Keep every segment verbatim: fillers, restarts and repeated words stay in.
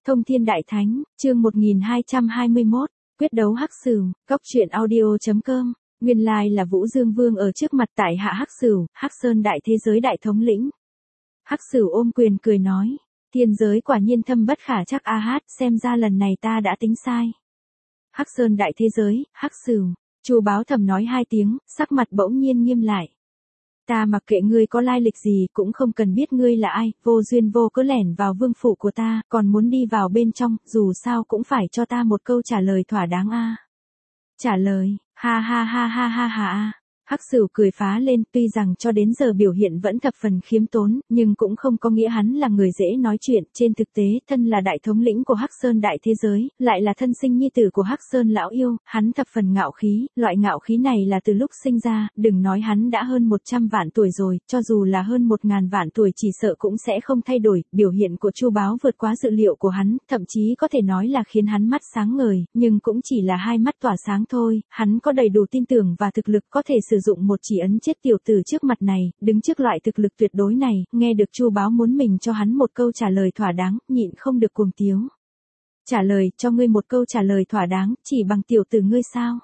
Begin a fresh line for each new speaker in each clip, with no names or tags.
Thông Thiên Đại Thánh, chương một nghìn hai trăm hai mươi mốt, quyết đấu Hắc Sửu, góc truyện audio chấm com. Nguyên lai là Vũ Dương Vương ở trước mặt tại hạ Hắc Sửu, Hắc Sơn đại thế giới đại thống lĩnh. Hắc Sửu ôm quyền cười nói, thiên giới quả nhiên thâm bất khả chắc a hát, xem ra lần này ta đã tính sai. Hắc Sơn đại thế giới, Hắc Sửu, Chu Báo thầm nói hai tiếng, sắc mặt bỗng nhiên nghiêm lại. Ta mặc kệ ngươi có lai lịch gì, cũng không cần biết ngươi là ai, vô duyên vô cớ lẻn vào vương phủ của ta, còn muốn đi vào bên trong, dù sao cũng phải cho ta một câu trả lời thỏa đáng a. Trả lời, ha ha ha ha ha ha a. Hắc Sửu cười phá lên, tuy rằng cho đến giờ biểu hiện vẫn thập phần khiêm tốn, nhưng cũng không có nghĩa hắn là người dễ nói chuyện, trên thực tế, thân là đại thống lĩnh của Hắc Sơn đại thế giới, lại là thân sinh nhi tử của Hắc Sơn lão yêu, hắn thập phần ngạo khí, loại ngạo khí này là từ lúc sinh ra, đừng nói hắn đã hơn một trăm vạn tuổi rồi, cho dù là hơn một ngàn vạn tuổi chỉ sợ cũng sẽ không thay đổi, biểu hiện của Chu Báo vượt quá dự liệu của hắn, thậm chí có thể nói là khiến hắn mắt sáng ngời, nhưng cũng chỉ là hai mắt tỏa sáng thôi, hắn có đầy đủ tin tưởng và thực lực có thể sử dụng một chỉ ấn chết tiểu tử trước mặt này, đứng trước loại thực lực tuyệt đối này, nghe được Chu Báo muốn mình cho hắn một câu trả lời thỏa đáng, nhịn không được cuồng tiếu. Trả lời, cho ngươi một câu trả lời thỏa đáng, chỉ bằng tiểu tử ngươi sao?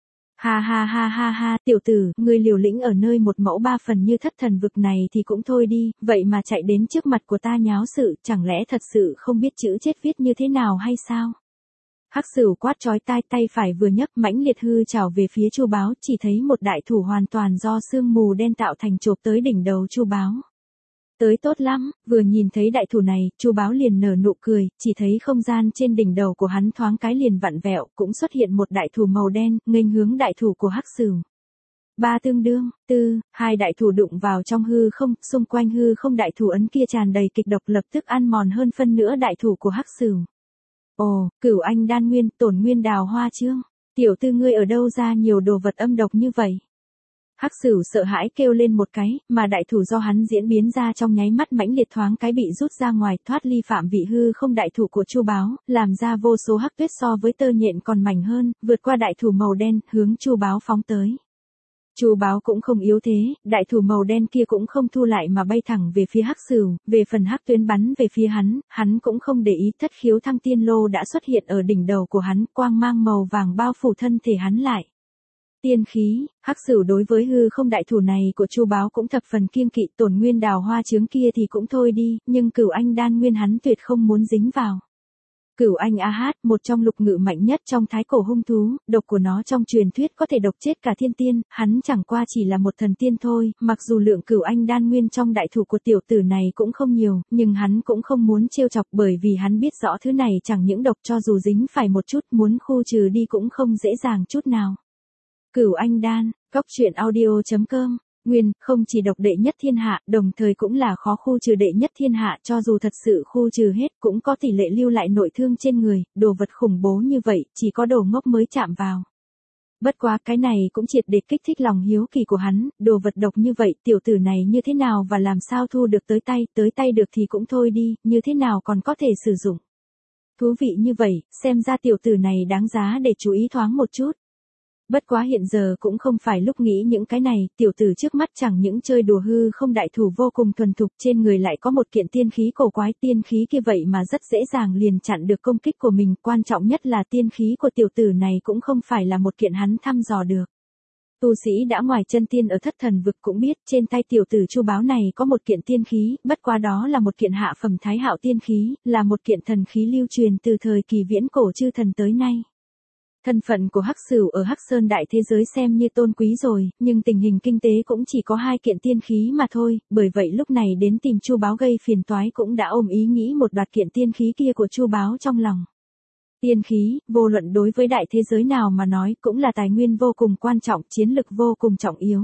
Ha ha ha ha ha, tiểu tử, ngươi liều lĩnh ở nơi một mẫu ba phần như thất thần vực này thì cũng thôi đi, vậy mà chạy đến trước mặt của ta nháo sự, chẳng lẽ thật sự không biết chữ chết viết như thế nào hay sao? Hắc Sửu quát chói tai, tay phải vừa nhấc mãnh liệt hư trảo về phía Chu Báo, chỉ thấy một đại thủ hoàn toàn do sương mù đen tạo thành chộp tới đỉnh đầu Chu Báo. Tới tốt lắm, vừa nhìn thấy đại thủ này, Chu Báo liền nở nụ cười, chỉ thấy không gian trên đỉnh đầu của hắn thoáng cái liền vặn vẹo, cũng xuất hiện một đại thủ màu đen, nghênh hướng đại thủ của Hắc Sửu. Ba tương đương, tư, hai đại thủ đụng vào trong hư không, xung quanh hư không đại thủ ấn kia tràn đầy kịch độc lập tức ăn mòn hơn phân nửa đại thủ của Hắc Sửu. Ồ, Cửu Anh đan nguyên, Tổn Nguyên Đào Hoa chương, tiểu tư ngươi ở đâu ra nhiều đồ vật âm độc như vậy? Hắc Sửu sợ hãi kêu lên một cái, mà đại thủ do hắn diễn biến ra trong nháy mắt mãnh liệt thoáng cái bị rút ra ngoài, thoát ly phạm vị hư không đại thủ của Chu Báo, làm ra vô số hắc tuyết so với tơ nhện còn mảnh hơn, vượt qua đại thủ màu đen, hướng Chu Báo phóng tới. Chu Báo cũng không yếu thế, đại thủ màu đen kia cũng không thu lại mà bay thẳng về phía Hắc Sửu, về phần hắc tuyến bắn về phía hắn, hắn cũng không để ý, thất khiếu thăng tiên lô đã xuất hiện ở đỉnh đầu của hắn, quang mang màu vàng bao phủ thân thể hắn lại. Tiên khí, Hắc Sửu đối với hư không đại thủ này của Chu Báo cũng thập phần kiêng kỵ, Tổn Nguyên Đào Hoa chướng kia thì cũng thôi đi, nhưng Cửu Anh đan nguyên hắn tuyệt không muốn dính vào. Cửu Anh A Hát, một trong lục ngự mạnh nhất trong thái cổ hung thú, độc của nó trong truyền thuyết có thể độc chết cả thiên tiên, hắn chẳng qua chỉ là một thần tiên thôi, mặc dù lượng Cửu Anh đan nguyên trong đại thủ của tiểu tử này cũng không nhiều, nhưng hắn cũng không muốn trêu chọc bởi vì hắn biết rõ thứ này chẳng những độc cho dù dính phải một chút muốn khu trừ đi cũng không dễ dàng chút nào. Cửu Anh đan, góc truyện audio chấm com. Nguyên, không chỉ độc đệ nhất thiên hạ, đồng thời cũng là khó khu trừ đệ nhất thiên hạ, cho dù thật sự khu trừ hết, cũng có tỷ lệ lưu lại nội thương trên người, đồ vật khủng bố như vậy, chỉ có đồ ngốc mới chạm vào. Bất quá cái này cũng triệt để kích thích lòng hiếu kỳ của hắn, đồ vật độc như vậy, tiểu tử này như thế nào và làm sao thu được tới tay, tới tay được thì cũng thôi đi, như thế nào còn có thể sử dụng. Thú vị như vậy, xem ra tiểu tử này đáng giá để chú ý thoáng một chút. Bất quá hiện giờ cũng không phải lúc nghĩ những cái này, tiểu tử trước mắt chẳng những chơi đùa hư không đại thủ vô cùng thuần thục, trên người lại có một kiện tiên khí cổ quái, tiên khí kia vậy mà rất dễ dàng liền chặn được công kích của mình, quan trọng nhất là tiên khí của tiểu tử này cũng không phải là một kiện hắn thăm dò được. Tu sĩ đã ngoài chân tiên ở thất thần vực cũng biết, trên tay tiểu tử Chu Báo này có một kiện tiên khí, bất quá đó là một kiện hạ phẩm thái hạo tiên khí, là một kiện thần khí lưu truyền từ thời kỳ viễn cổ chư thần tới nay. Thân phận của Hắc Sửu ở Hắc Sơn đại thế giới xem như tôn quý rồi, nhưng tình hình kinh tế cũng chỉ có hai kiện tiên khí mà thôi, bởi vậy lúc này đến tìm Chu Báo gây phiền toái cũng đã ôm ý nghĩ một đoạt kiện tiên khí kia của Chu Báo trong lòng. Tiên khí, vô luận đối với đại thế giới nào mà nói cũng là tài nguyên vô cùng quan trọng, chiến lực vô cùng trọng yếu.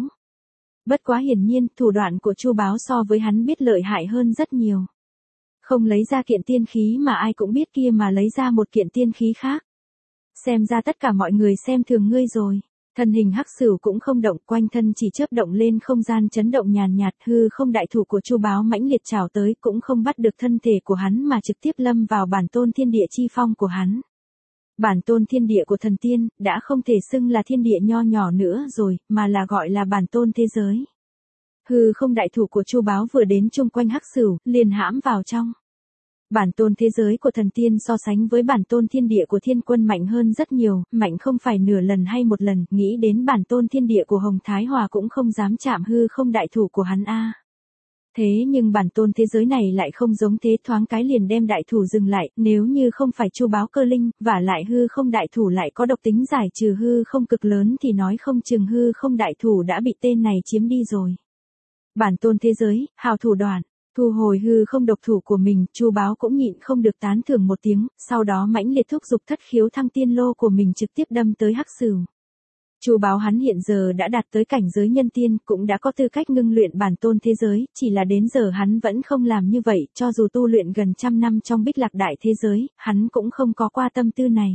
Bất quá hiển nhiên, thủ đoạn của Chu Báo so với hắn biết lợi hại hơn rất nhiều. Không lấy ra kiện tiên khí mà ai cũng biết kia mà lấy ra một kiện tiên khí khác. Xem ra tất cả mọi người xem thường ngươi rồi. Thân hình Hắc Sửu cũng không động, quanh thân chỉ chớp động lên không gian chấn động nhàn nhạt, hư không đại thủ của Chu Báo mãnh liệt trào tới, cũng không bắt được thân thể của hắn mà trực tiếp lâm vào bản tôn thiên địa chi phong của hắn. Bản tôn thiên địa của thần tiên, đã không thể xưng là thiên địa nho nhỏ nữa rồi, mà là gọi là bản tôn thế giới. Hư không đại thủ của Chu Báo vừa đến chung quanh Hắc Sửu, liền hãm vào trong. Bản tôn thế giới của thần tiên so sánh với bản tôn thiên địa của thiên quân mạnh hơn rất nhiều, mạnh không phải nửa lần hay một lần, nghĩ đến bản tôn thiên địa của Hồng Thái Hòa cũng không dám chạm hư không đại thủ của hắn a. Thế nhưng bản tôn thế giới này lại không giống thế, thoáng cái liền đem đại thủ dừng lại, nếu như không phải chu báo cơ linh, vả lại hư không đại thủ lại có độc tính giải trừ hư không cực lớn thì nói không chừng hư không đại thủ đã bị tên này chiếm đi rồi. Bản tôn thế giới, hào thủ đoạn. Thu hồi hư không độc thủ của mình, chu báo cũng nhịn không được tán thưởng một tiếng, sau đó mãnh liệt thúc giục thất khiếu thăng tiên lô của mình trực tiếp đâm tới hắc sửu. Chu báo hắn hiện giờ đã đạt tới cảnh giới nhân tiên, cũng đã có tư cách ngưng luyện bản tôn thế giới, chỉ là đến giờ hắn vẫn không làm như vậy, cho dù tu luyện gần trăm năm trong Bích Lạc đại thế giới, hắn cũng không có qua tâm tư này.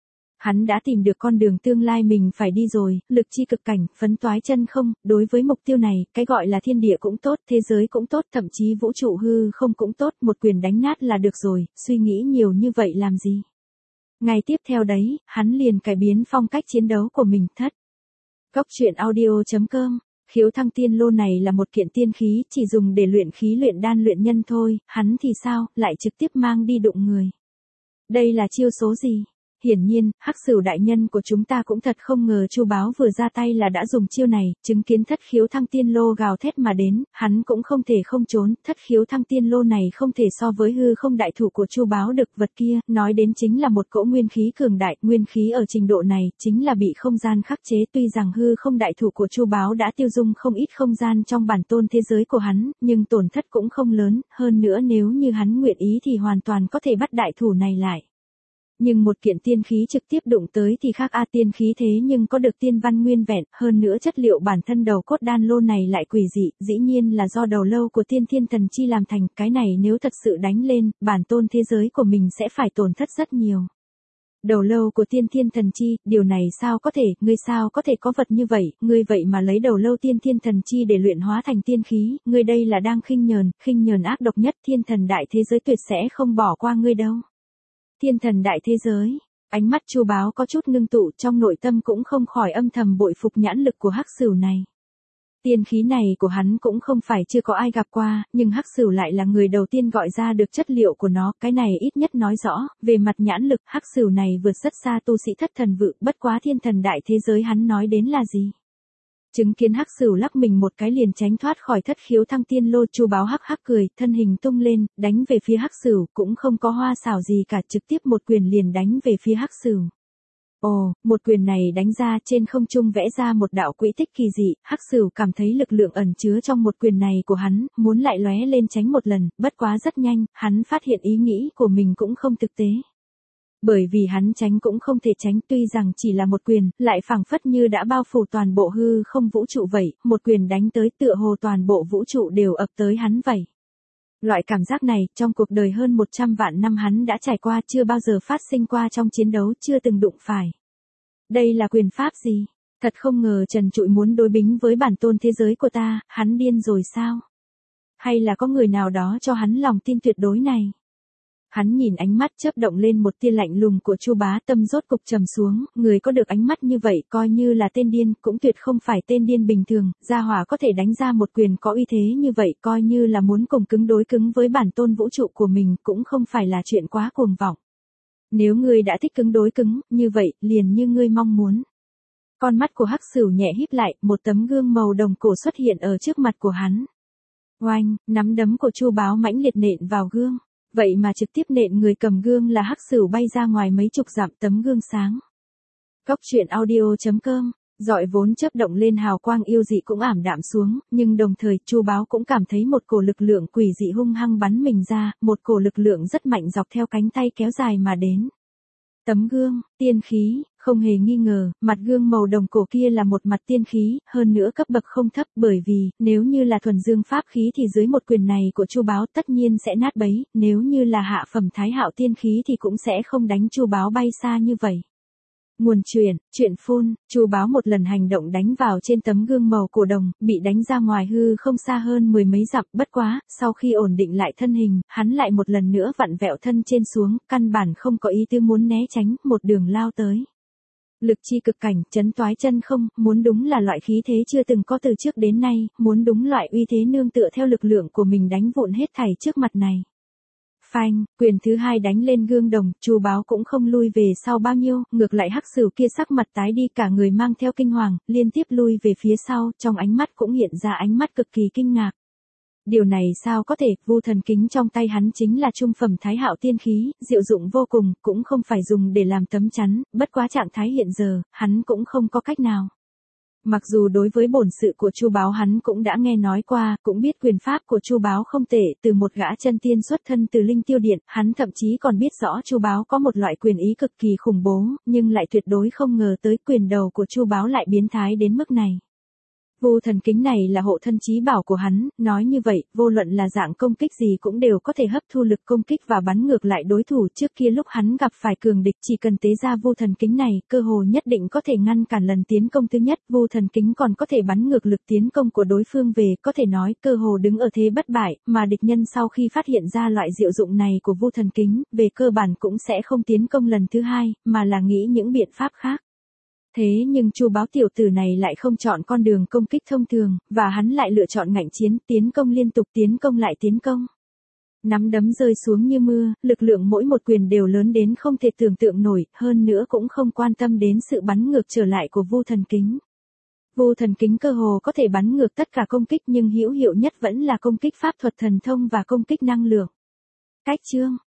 Hắn đã tìm được con đường tương lai mình phải đi rồi, lực chi cực cảnh, phấn toái chân không, đối với mục tiêu này, cái gọi là thiên địa cũng tốt, thế giới cũng tốt, thậm chí vũ trụ hư không cũng tốt, một quyền đánh nát là được rồi, suy nghĩ nhiều như vậy làm gì. Ngày tiếp theo đấy, hắn liền cải biến phong cách chiến đấu của mình, thất. Góc truyện audio chấm com. Khiếu thăng tiên lô này là một kiện tiên khí, chỉ dùng để luyện khí luyện đan luyện nhân thôi, hắn thì sao, lại trực tiếp mang đi đụng người. Đây là chiêu số gì? Hiển nhiên, hắc sửu đại nhân của chúng ta cũng thật không ngờ chu báo vừa ra tay là đã dùng chiêu này, chứng kiến thất khiếu thăng tiên lô gào thét mà đến, hắn cũng không thể không trốn, thất khiếu thăng tiên lô này không thể so với hư không đại thủ của chu báo được, vật kia, nói đến chính là một cỗ nguyên khí cường đại, nguyên khí ở trình độ này, chính là bị không gian khắc chế, tuy rằng hư không đại thủ của chu báo đã tiêu dung không ít không gian trong bản tôn thế giới của hắn, nhưng tổn thất cũng không lớn, hơn nữa nếu như hắn nguyện ý thì hoàn toàn có thể bắt đại thủ này lại. Nhưng một kiện tiên khí trực tiếp đụng tới thì khác a, tiên khí thế nhưng có được tiên văn nguyên vẹn, hơn nữa chất liệu bản thân đầu cốt đan lô này lại quỷ dị, dĩ nhiên là do đầu lâu của tiên thiên thần chi làm thành, cái này nếu thật sự đánh lên, bản tôn thế giới của mình sẽ phải tổn thất rất nhiều. Đầu lâu của tiên thiên thần chi, điều này sao có thể, ngươi sao có thể có vật như vậy, ngươi vậy mà lấy đầu lâu tiên thiên thần chi để luyện hóa thành tiên khí, ngươi đây là đang khinh nhờn, khinh nhờn ác độc nhất, thiên thần đại thế giới tuyệt sẽ không bỏ qua ngươi đâu. Thiên thần đại thế giới, ánh mắt chu báo có chút ngưng tụ, trong nội tâm cũng không khỏi âm thầm bội phục nhãn lực của hắc sửu này. Tiên khí này của hắn cũng không phải chưa có ai gặp qua, nhưng hắc sửu lại là người đầu tiên gọi ra được chất liệu của nó, cái này ít nhất nói rõ, về mặt nhãn lực, hắc sửu này vượt rất xa tu sĩ thất thần vự, bất quá thiên thần đại thế giới hắn nói đến là gì. Chứng kiến hắc sửu lắc mình một cái liền tránh thoát khỏi thất khiếu thăng tiên lô, chu báo hắc hắc cười, thân hình tung lên, đánh về phía hắc sửu, cũng không có hoa xảo gì cả, trực tiếp một quyền liền đánh về phía hắc sửu. Ồ, một quyền này đánh ra trên không trung vẽ ra một đạo quỹ tích kỳ dị, hắc sửu cảm thấy lực lượng ẩn chứa trong một quyền này của hắn, muốn lại lóe lên tránh một lần, bất quá rất nhanh, hắn phát hiện ý nghĩ của mình cũng không thực tế. Bởi vì hắn tránh cũng không thể tránh, tuy rằng chỉ là một quyền, lại phảng phất như đã bao phủ toàn bộ hư không vũ trụ vậy, một quyền đánh tới tựa hồ toàn bộ vũ trụ đều ập tới hắn vậy. Loại cảm giác này, trong cuộc đời hơn một trăm vạn năm hắn đã trải qua, chưa bao giờ phát sinh qua trong chiến đấu, chưa từng đụng phải. Đây là quyền pháp gì? Thật không ngờ Trần Trụi muốn đối bính với bản tôn thế giới của ta, hắn điên rồi sao? Hay là có người nào đó cho hắn lòng tin tuyệt đối này? Hắn nhìn ánh mắt chớp động lên một tia lạnh lùng của chu bá, tâm rốt cục trầm xuống, người có được ánh mắt như vậy coi như là tên điên, cũng tuyệt không phải tên điên bình thường, gia hỏa có thể đánh ra một quyền có uy thế như vậy, coi như là muốn cùng cứng đối cứng với bản tôn vũ trụ của mình, cũng không phải là chuyện quá cuồng vọng. Nếu ngươi đã thích cứng đối cứng, như vậy, liền như ngươi mong muốn. Con mắt của hắc sửu nhẹ híp lại, một tấm gương màu đồng cổ xuất hiện ở trước mặt của hắn. Oanh, nắm đấm của chu báo mãnh liệt nện vào gương. Vậy mà trực tiếp nện người cầm gương là hắc sửu bay ra ngoài mấy chục dặm, tấm gương sáng. Góc truyện audio chấm com, dọi vốn chớp động lên hào quang yêu dị cũng ảm đạm xuống, nhưng đồng thời chu báo cũng cảm thấy một cổ lực lượng quỷ dị hung hăng bắn mình ra, một cổ lực lượng rất mạnh dọc theo cánh tay kéo dài mà đến. Tấm gương, tiên khí, không hề nghi ngờ, mặt gương màu đồng cổ kia là một mặt tiên khí, hơn nữa cấp bậc không thấp, bởi vì, nếu như là thuần dương pháp khí thì dưới một quyền này của chu báo tất nhiên sẽ nát bấy, nếu như là hạ phẩm thái hạo tiên khí thì cũng sẽ không đánh chu báo bay xa như vậy. Nguồn truyền, chuyện phun, chu báo một lần hành động đánh vào trên tấm gương màu cổ đồng, bị đánh ra ngoài hư không xa hơn mười mấy dặm, bất quá, sau khi ổn định lại thân hình, hắn lại một lần nữa vặn vẹo thân trên xuống, căn bản không có ý tư muốn né tránh, một đường lao tới. Lực chi cực cảnh, chấn toái chân không, muốn đúng là loại khí thế chưa từng có từ trước đến nay, muốn đúng loại uy thế nương tựa theo lực lượng của mình đánh vụn hết thảy trước mặt này. Phanh, quyền thứ hai đánh lên gương đồng, Chu Báo cũng không lui về sau bao nhiêu, ngược lại Hắc Sửu kia sắc mặt tái đi, cả người mang theo kinh hoàng, liên tiếp lui về phía sau, trong ánh mắt cũng hiện ra ánh mắt cực kỳ kinh ngạc. Điều này sao có thể, Vu Thần Kính trong tay hắn chính là trung phẩm Thái Hạo tiên khí, diệu dụng vô cùng, cũng không phải dùng để làm tấm chắn, bất quá trạng thái hiện giờ, hắn cũng không có cách nào. Mặc dù đối với bổn sự của Chu Báo hắn cũng đã nghe nói qua, cũng biết quyền pháp của Chu Báo không tệ, từ một gã chân tiên xuất thân từ Linh Tiêu Điện, hắn thậm chí còn biết rõ Chu Báo có một loại quyền ý cực kỳ khủng bố, nhưng lại tuyệt đối không ngờ tới quyền đầu của Chu Báo lại biến thái đến mức này. Vu Thần Kính này là hộ thân chí bảo của hắn, nói như vậy, vô luận là dạng công kích gì cũng đều có thể hấp thu lực công kích và bắn ngược lại đối thủ. Trước kia lúc hắn gặp phải cường địch, chỉ cần tế ra Vu Thần Kính này, cơ hồ nhất định có thể ngăn cản lần tiến công thứ nhất. Vu Thần Kính còn có thể bắn ngược lực tiến công của đối phương về, có thể nói cơ hồ đứng ở thế bất bại, mà địch nhân sau khi phát hiện ra loại diệu dụng này của Vu Thần Kính, về cơ bản cũng sẽ không tiến công lần thứ hai, mà là nghĩ những biện pháp khác. Thế nhưng Chu Báo tiểu tử này lại không chọn con đường công kích thông thường, và hắn lại lựa chọn ngạnh chiến, tiến công liên tục, tiến công lại tiến công. Nắm đấm rơi xuống như mưa, lực lượng mỗi một quyền đều lớn đến không thể tưởng tượng nổi, hơn nữa cũng không quan tâm đến sự bắn ngược trở lại của Vu Thần Kính. Vu Thần Kính cơ hồ có thể bắn ngược tất cả công kích, nhưng hữu hiệu nhất vẫn là công kích pháp thuật thần thông và công kích năng lượng. Cách chương